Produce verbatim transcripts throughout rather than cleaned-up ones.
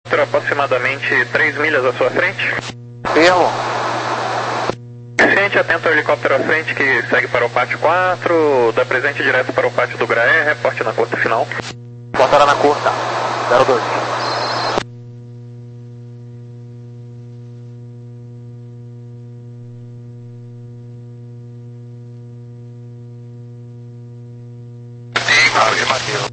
Aproximadamente três milhas à sua frente. Erro. Ciente, atento ao helicóptero à frente que segue para o pátio quatro, dá presente direto para o pátio do Graé, reporte na curta final. Botará na curta, zero dois. Afirmativo.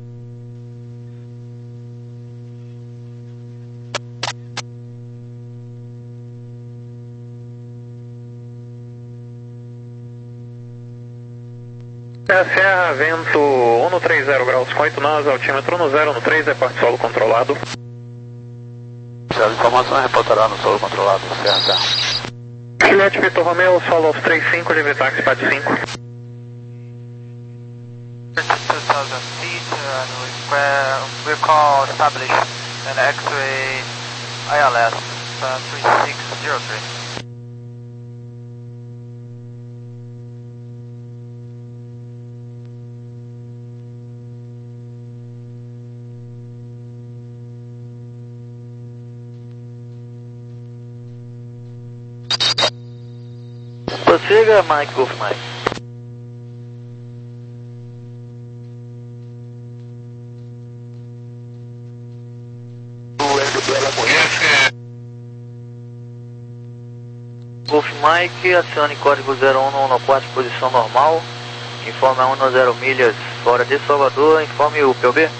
Serra, vento um no três zero graus com oito nós, altímetro no zero no três, é parte solo controlado. As informações reportará no solo controlado, Serra Serra. Juliette Vitor Romeo, solo aos três cinco, livre táxi, P A D cinco. two thousand feet and we, we call establish an X-ray I L S uh, three six zero three. Prossiga, Mike, Golf Mike. Golf Mike, acione código zero um no quatro, posição normal. Informe a um no zero milhas fora de Salvador. Informe o P O B.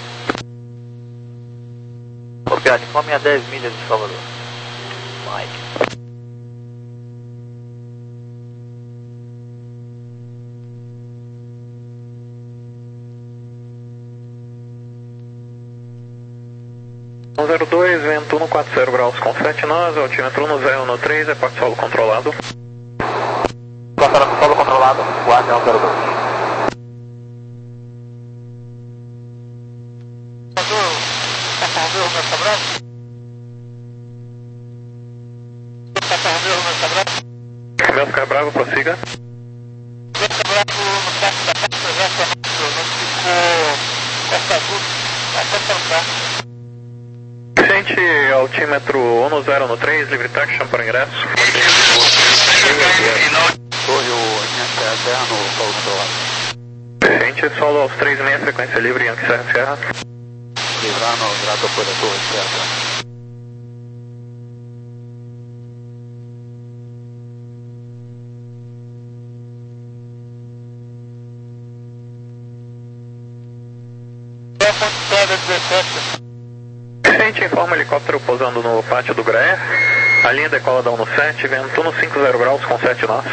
Copiado, informe a dez milhas de Salvador. Mike. um zero dois, vento um no quatro zero graus com sete nós, altímetro no zero no três, é parte solo controlado. Passará no solo controlado, guarde um zero dois. Meu Oscar Bravo, prossiga. Gente, altímetro um no zero no três, livre táxi, chama para ingresso. Torre o Yankee Serra no solo controlado. Gente, solo aos três meia, frequência livre, Yankee Serra Serra. Livrano, grato por a torre Serra. Gente, informa helicóptero pousando no pátio do Graé. A linha decola da um no sete, vento no cinco zero graus com sete nós.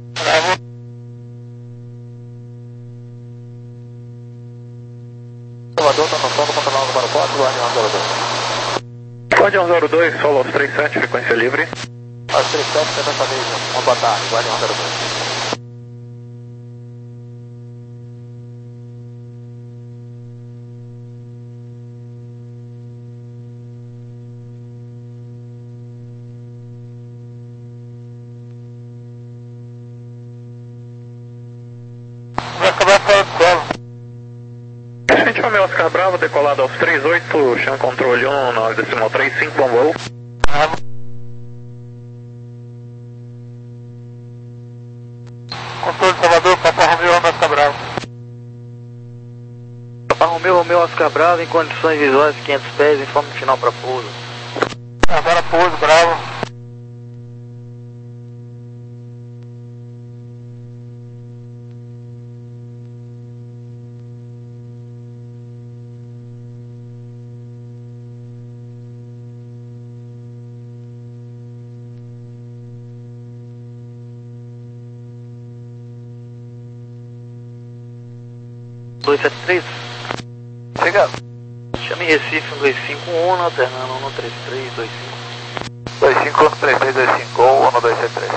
Salvador está no solo controlado número quatro, guarde um zero dois. Guarde um zero dois, solo aos três sete, frequência livre. Aos três sete, frequência livre. Uma boa tarde, guarde um zero dois. Gente, o meu Oscar Bravo, decolado aos três oito, chama controle um, nove decimal três, cinco, bom voo. Controle Salvador, Papa Romeu, Oscar Bravo. Papa Romeu, Romeu, Oscar Bravo, em condições visuais quinhentos pés, informe final para pouso. Agora pouso, Bravo. dois sete três. Chega. Chame Recife um dois cinco um, alternando um no três três dois cinco. dois cinco um três três dois cinco um no dois sete três.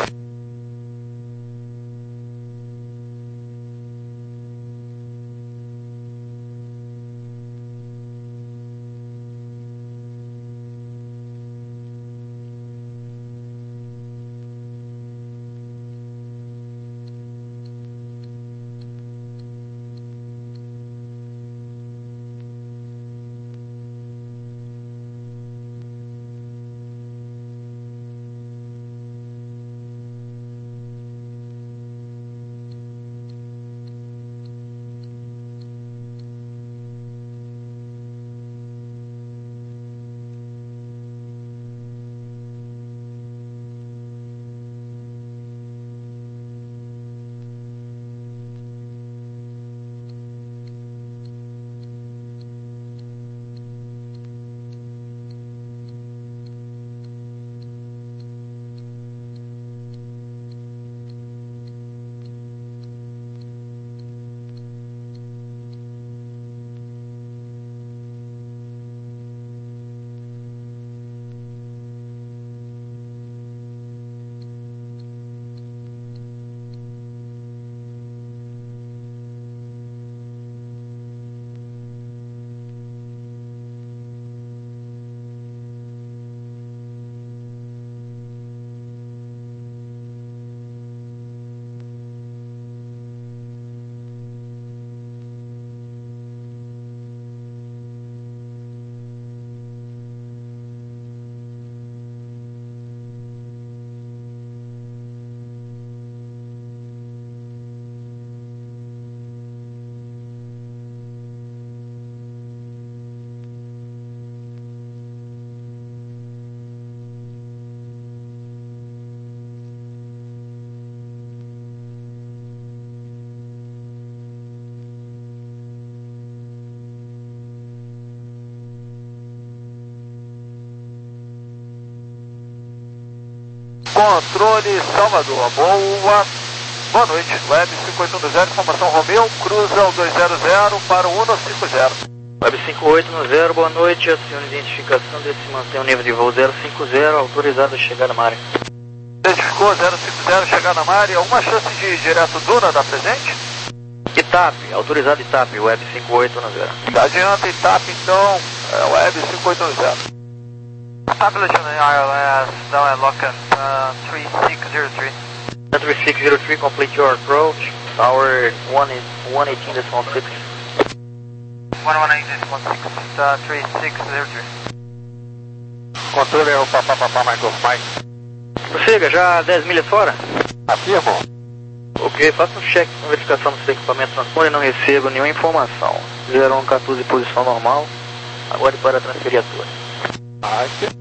controle Salvador. Boa, boa noite. Web cinco oito um zero, informação Romeu, cruza o dois zero zero para o um cinco zero. Web cinco oito um zero, boa noite. Acione identificação desse mantém o nível de voo zero cinco zero, autorizado a chegar na área. Identificou zero cinco zero, chegar na área. Alguma chance de ir direto Duna da presente? I T A P, autorizado I T A P, Web cinco oito um zero. Adianta I T A P então, é, Web cinco oito um zero. Establishing I L S, down at Locken, uh, three six zero three. three six zero three, complete your approach, tower one eighteen point six. one eighteen point six, uh, three six zero three. Controle é o papá, papá, Michael, Mike. Prossiga, já dez milhas fora? Afirmo. Ok, faça um check com verificação do seu equipamento transponder e não recebo nenhuma informação. zero um quatorze, posição normal. Aguarde para transferir a torre. Mike.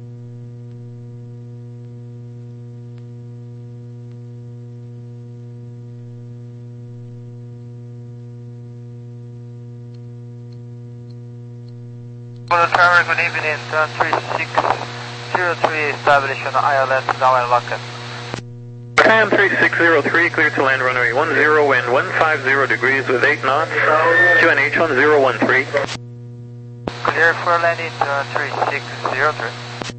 Tower, good evening, uh, three six zero three, established on I L S, down at Locken. Cam three six zero three, clear to land runway one zero and one five zero degrees with eight knots, Q N H one zero one three. Clear for landing, uh, three six zero three.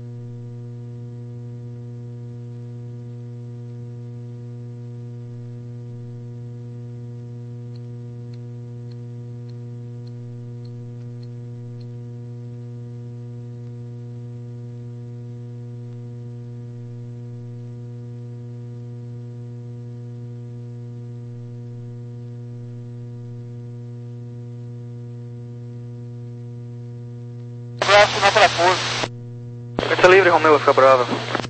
Próxima para pouso. Fica livre, Romeu, vai ficar brava.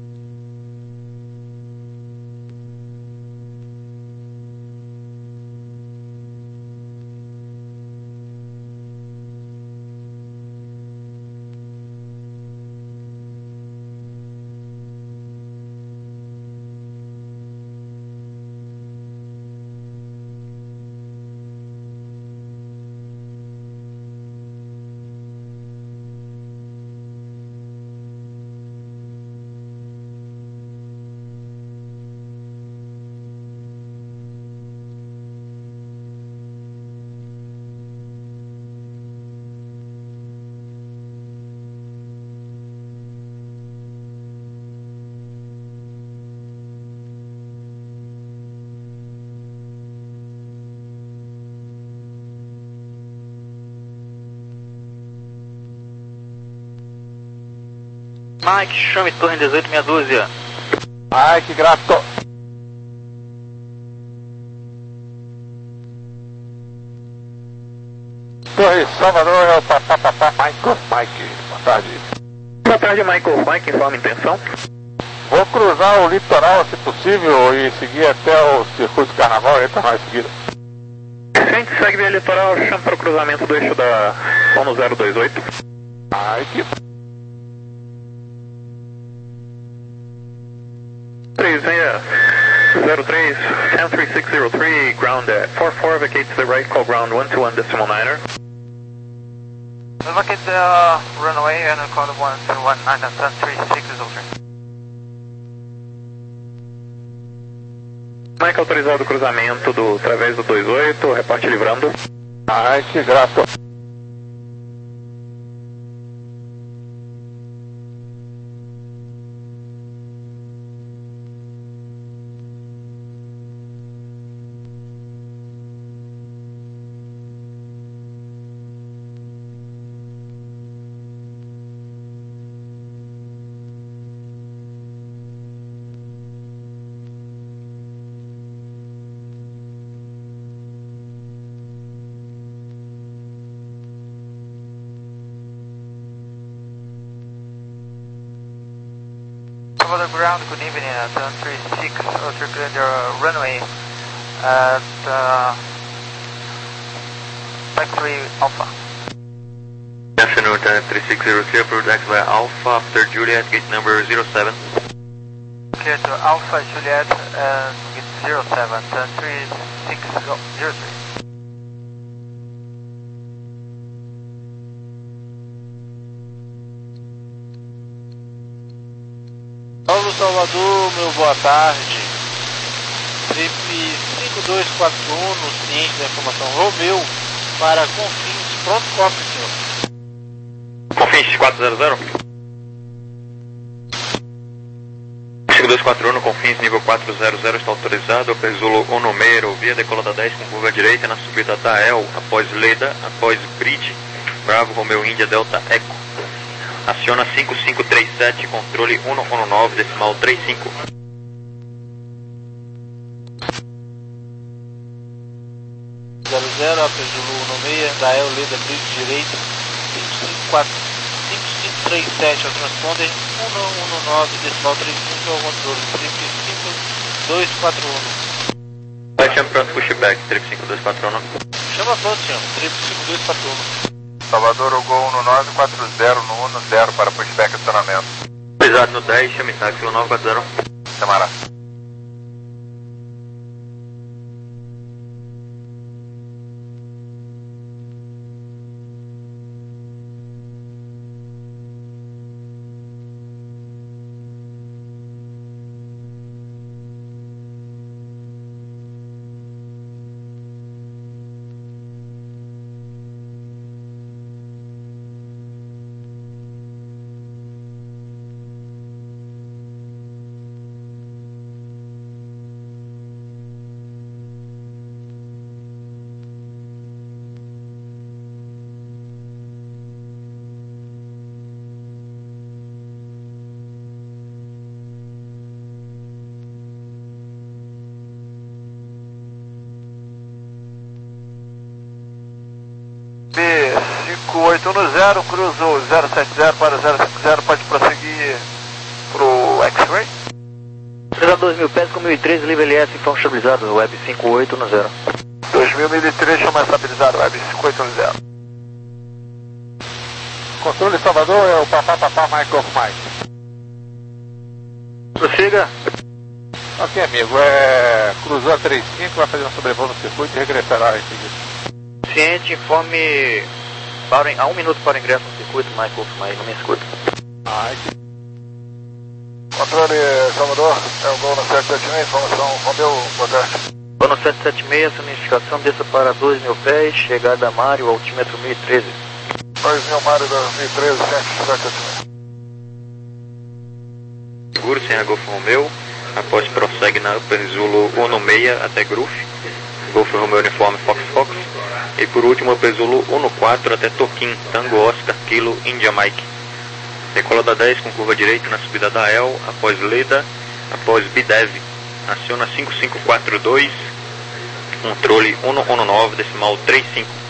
Mike, chame torre dezoito meia dúzia. Mike, grato. Torre Salvador é o papá, papá, Michael, Mike. Boa tarde. Boa tarde, Michael. Mike, informa a intenção. Vou cruzar o litoral, se possível, e seguir até o circuito carnaval, entra mais seguida. Se a gente segue via litoral, chama para o cruzamento do eixo da ONU zero dois oito. Mike. três seis zero três, Cam three six zero three, ground at four four, vacate to the right, call ground one two one decimal niner. Vacate the uh, runway and call one two one nine and three six zero three. Mike, autorizado o cruzamento do através do dois oito, reparte livrando. Mike, grato. Over the ground, good evening, at uh, three six zero three, clear the runway at uh, factory Alpha. Good afternoon, uh, three six zero three, approved X by Alpha after Juliet, gate number zero seven. Clear to Alpha Juliet and gate zero seven, uh, three six zero three. Paulo Salvador, meu boa tarde. Trip cinco dois quatro um, no ciente da informação Romeu, para Confins, pronto copy, senhor. Confins quatro zero zero. cinco dois quatro um no Confins, nível quatro zero zero, está autorizado. Pesulo Onomeiro, via decolada dez com curva direita na subida da El, após Leda, após Bridge, Bravo Romeu Índia Delta Eco. Aciona cinco cinco três sete, controle um um nove, decimal trinta e cinco. zero zero, Pesulo Onomeiro, da El, Leda, Bridge direita, cinco cinco quatro, cinco cinco três sete ao transponder, um um nove, decimal trinta e cinco ao controle, trip cinco dois quatro um. Vai chamar pronto pushback, trip cinco dois quatro um. Chama pronto, senhor, trip cinco dois quatro um. Salvador, o Gol um nove quatro zero no um zero para pushback acionamento. Pesado no dez, chame táxi um nove quatro zero. Camará. B cinco oito um zero, cruzou zero sete zero para zero cinco zero, pode prosseguir pro X-Ray. três a dois mil pés com mil e treze, livre L S, informe estabilizado, web cinco oito um zero. dois mil, mil e treze, chama estabilizado, web cinco oito um zero. Controle Salvador é o Papá Papá Mike of Mike. Prossiga. Ok, amigo, é... cruzou a trinta e cinco, vai fazer um sobrevoo no circuito e regressará em seguida. Ciente, informe para, a um minuto para o ingresso no circuito, Michael, mas não me escuta. Ai, que... Controle Salvador, é o Gol no sete sete seis, informação Romeu, boa tarde. Gol no sete sete seis, significação, desça para dois mil pés, chegada a Mário, altímetro mil e treze. dois mil, Mário, dois mil e treze, sete sete seis. Seguro, sem a Golf Romeu, após prossegue na Upper Zulu um seis até Gruf, Golf Romeu Uniforme Fox Fox, e por último Upper Zulu um quatro até Toquim, Tango Oscar Kilo India Mike. Decola da dez com curva direita na subida da El, após Leda, após Bidev, aciona cinco cinco quatro dois, controle um um nove, decimal trinta e cinco.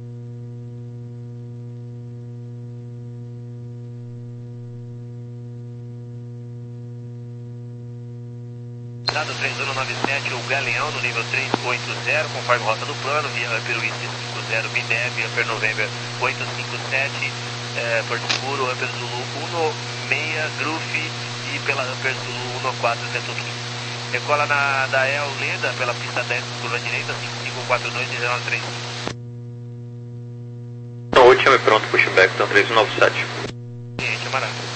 Dado três um nove sete, o Galeão no nível três oito zero, conforme rota do plano, via Upper West cinco zero, Bidev, Upper November oito cinco sete, eh, Porto Seguro, Upper Zulu um seis, Gruf e pela Upper Zulu um quatro até Toquim. Decola na, da El Leda pela pista dez, curva direita, cinco cinco quatro dois, um nove três. Então, oito, chame pronto, pushback, então três um nove sete. Ciente, maravilha.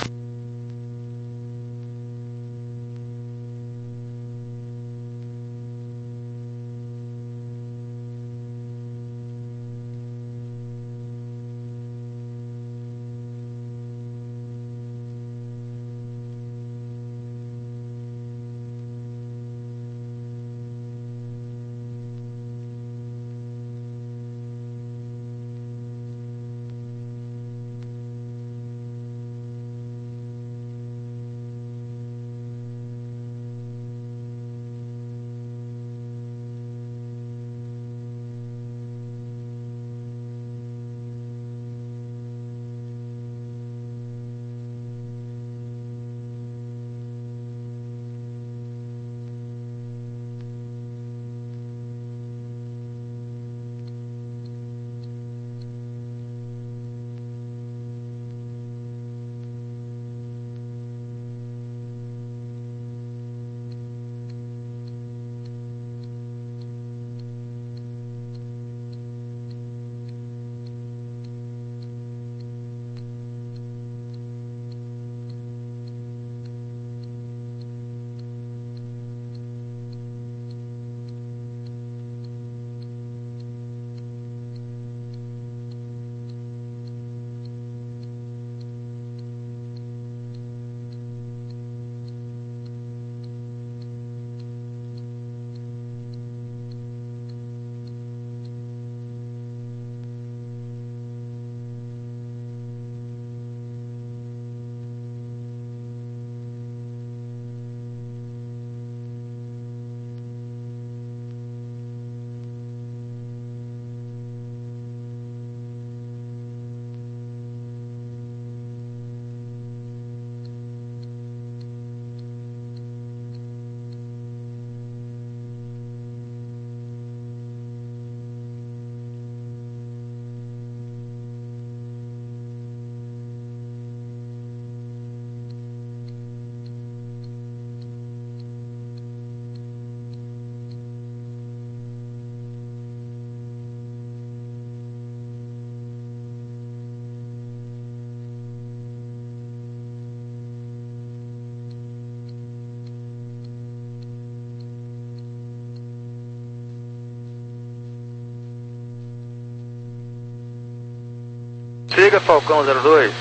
Prossiga, Falcão zero dois.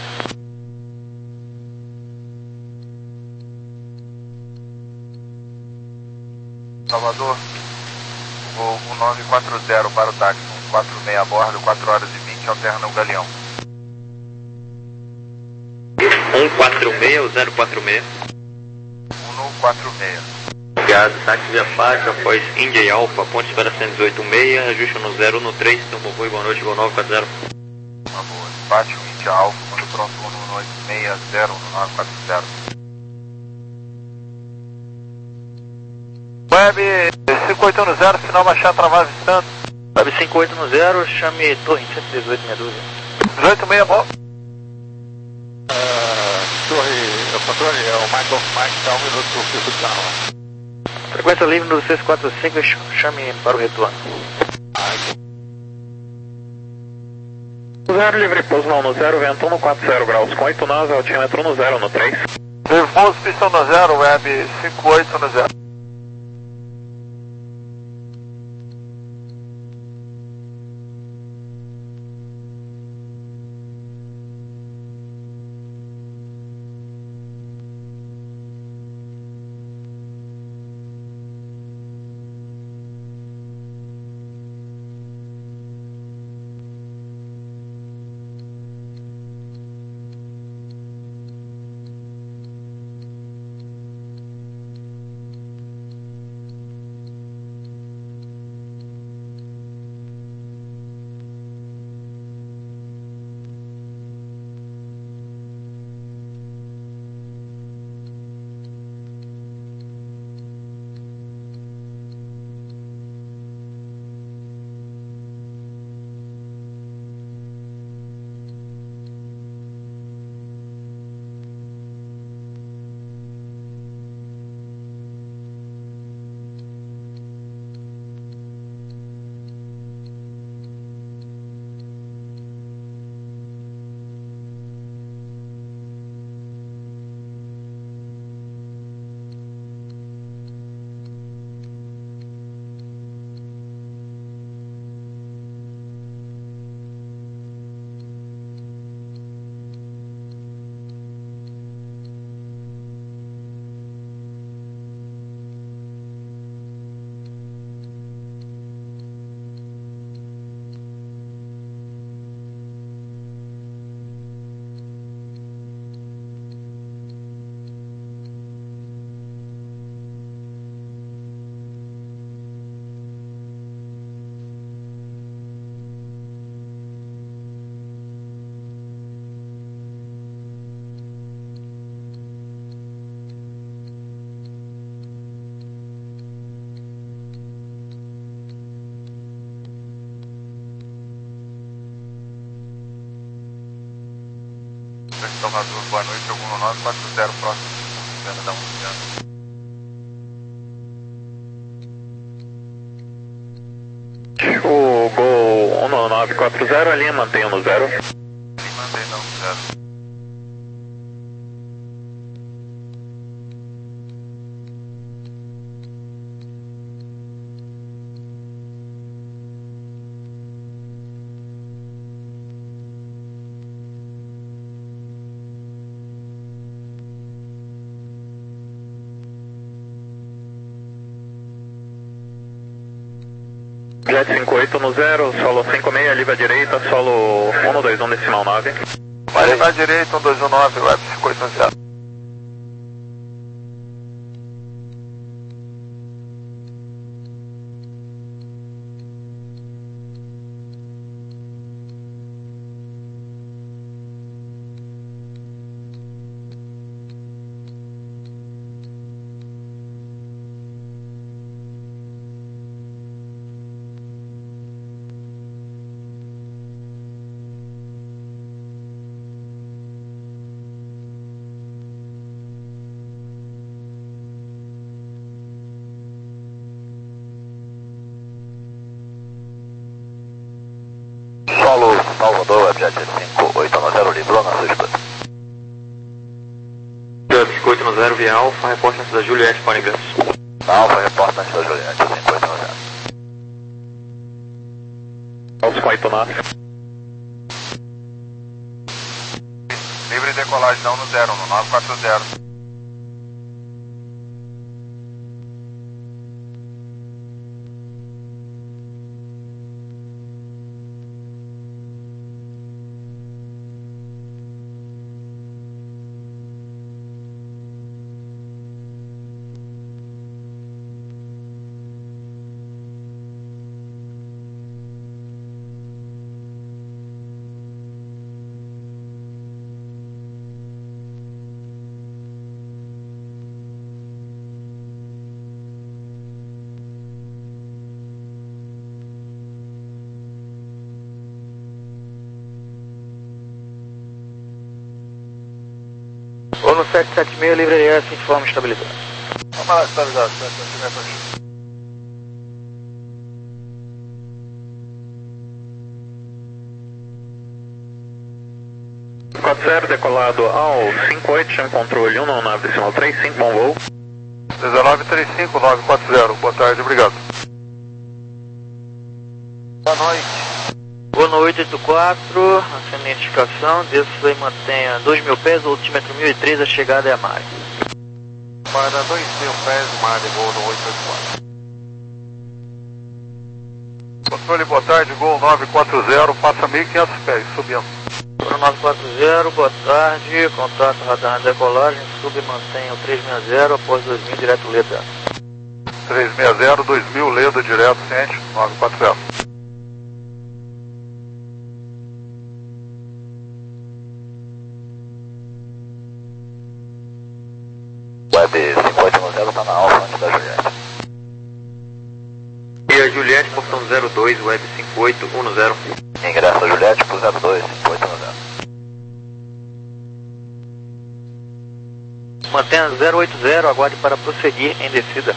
Salvador, voo um nove quatro zero para o táxi, um quatro seis a bordo, quatro horas e vinte, alterna o Galeão. um quatro seis, zero quatro seis. um quatro seis. Obrigado, táxi via faixa, após India e Alfa, ponte espera cento e dezoito seis, ajuste no zero um três, Tomo Rui, boa noite, Gol nove quatro zero. Uma boa, despacho India Alfa, quando pronto, um oito seis zero um nove quatro zero. Web cinco oito um zero, final Machado Travagem Santos. Web cinco oito um zero, chame Torre cento e dezoito, meia dúzia. dezoito seis, bom. Uh, torre, o controle é o Michael Mike, está um minuto para o fluxo de carro. Frequência livre no seis quatro cinco, chame para o retorno. Zero livre, pouso não no zero, vento no quatro zero graus, com oito nove, altímetro no zero no três. Pouso pistão no zero, Web cinco oito um zero. Salvador, boa noite, algum nove quatro zero, próximo, Sena da um. O Gol um nove quatro zero, a linha mantém no zero. Linha mantém no zero. Jet cinco oito no zero, solo cinco seis, livre à direita, solo um dois um decimal nove. Vai livre à direita, um dois um nove, Web cinco oito um zero. Solo Salvador, Webjet cinco oito um zero, livrou na sua escuta. cinco oito um zero via Alfa, reporte antes da Juliette, Pony Ganso. Alfa, reporta antes da Juliette, cinco oito um zero. Alfa oito nove. livre decolagem não no zero, no nove quatro zero. Ou no sete sete seis, livre se informa estabilizado. Vamos lá, estabilizado, sete sete seis para mim. quatro zero, decolado ao cinco oito, chame controle um nove nove decimal três cinco, bom voo. dezenove trinta e cinco, nove quatro zero, boa tarde, obrigado. Boa noite. Boa noite, oito quatro, ascendente indicação, desça e mantenha dois mil pés, altímetro mil e três, a chegada é a Mari. Para dois mil pés, Mari, gol no oito oito quatro. Controle, boa tarde, gol nove quatro zero, passa mil e quinhentos pés, subindo. nove quatro zero, boa tarde, contato radar na decolagem, sub e mantenha o três seis zero, após dois mil, direto Leda. três seis zero, dois mil, Leda, direto, ciente, nove quatro zero. Web cinco oito um zero está na alfa antes da Juliette. E a Juliette, portão zero dois, web cinco oito um zero. Ingressa Juliette pro zero dois, cinco oito um zero. Mantenha zero oito zero, aguarde para prosseguir em descida.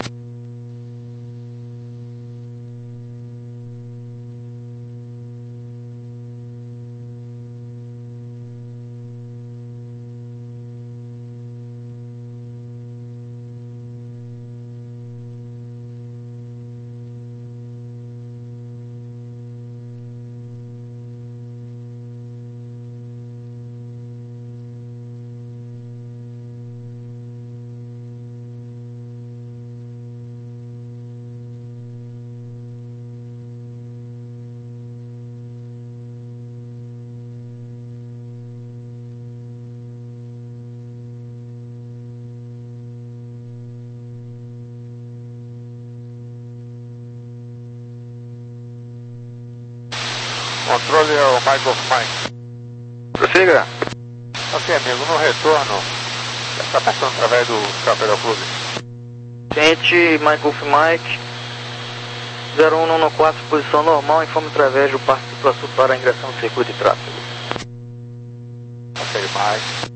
Controle é o Michael Mike. Prossiga. Ok, amigo, no retorno, está passando através do Chapéu Clube. Ciente, Mike Golf Mike, zero um nove quatro, posição normal, informe através do Parque do Sul para a ingressão do circuito de tráfego. Ok, Mike.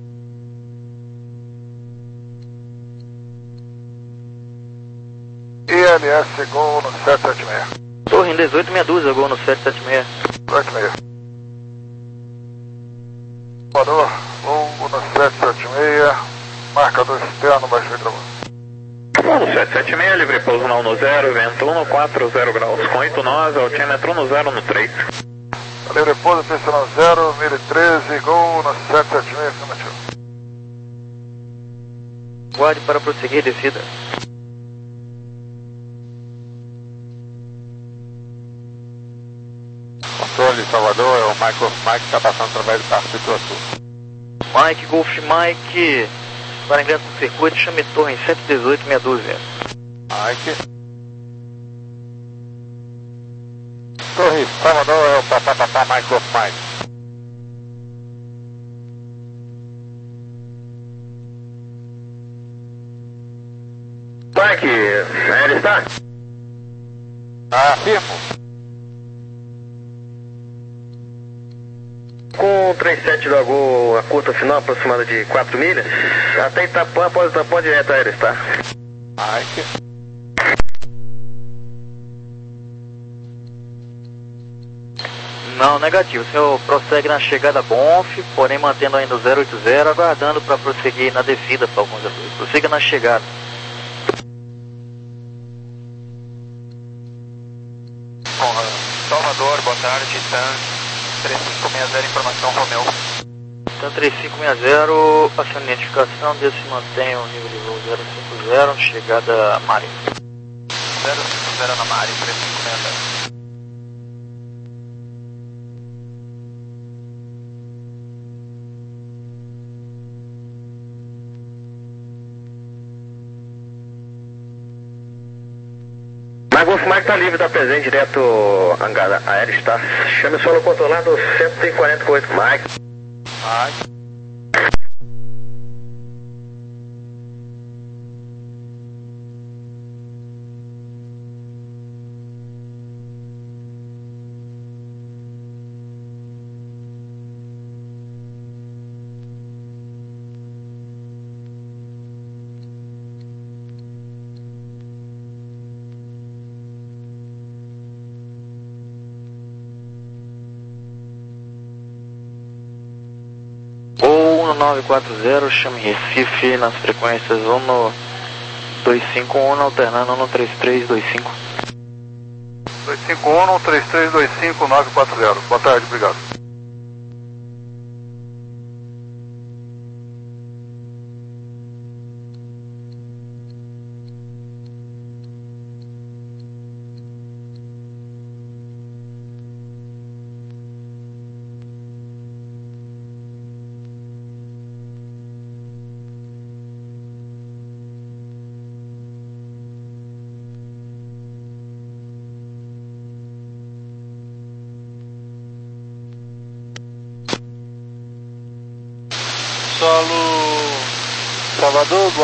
I L S, gol no sete sete seis. Torre em dezoito meia dúzia, gol no sete sete seis. sete seis. Parou, gol no sete sete seis, marcador externo, baixo de trabalho. Gol no sete sete seis, livre pouso no um zero, vento um quatro zero graus, com oito nove, altímetro um zero no três. Livre pouso, pista no zero, mil e treze, gol no sete sete seis, afirmativo. Guarde para prosseguir descida. Controle Salvador, é o Michael Mike que está passando através do Parque do Sul. Mike Golf Mike, para ingresso no circuito, chame torre em cento e dezoito meia dúzia. Mike. Torre Salvador, é o Papá Papá Michael Mike. Mike, ele está? Afirmo. Com trinta e sete do Agô, a curta final aproximada de quatro milhas, até Itapuã, após Itapuã direto a ele, tá? Mike. Não, negativo. O senhor prossegue na chegada Bonf, porém mantendo ainda o zero oito zero, aguardando para prosseguir na descida, Falcão zero dois. Prossiga na chegada. Salvador, boa tarde, TAM três cinco seis zero, informação Romeu. Então três cinco seis zero, acione a identificação, desde se mantém o nível de voo zero cinco zero, chegada a Marinho. zero cinco zero na Marinho, três cinco seis zero. Golf Mike está livre, está presente, direto hangar aéreo, está. Chame o solo controlado cento e quarenta e oito, Mike. Mike. um nove quatro zero, chame Recife nas frequências um dois cinco um, alternando um três três dois cinco. dois cinco um, três três dois cinco, nove quatro zero. Boa tarde, obrigado. Solo Salvador, boa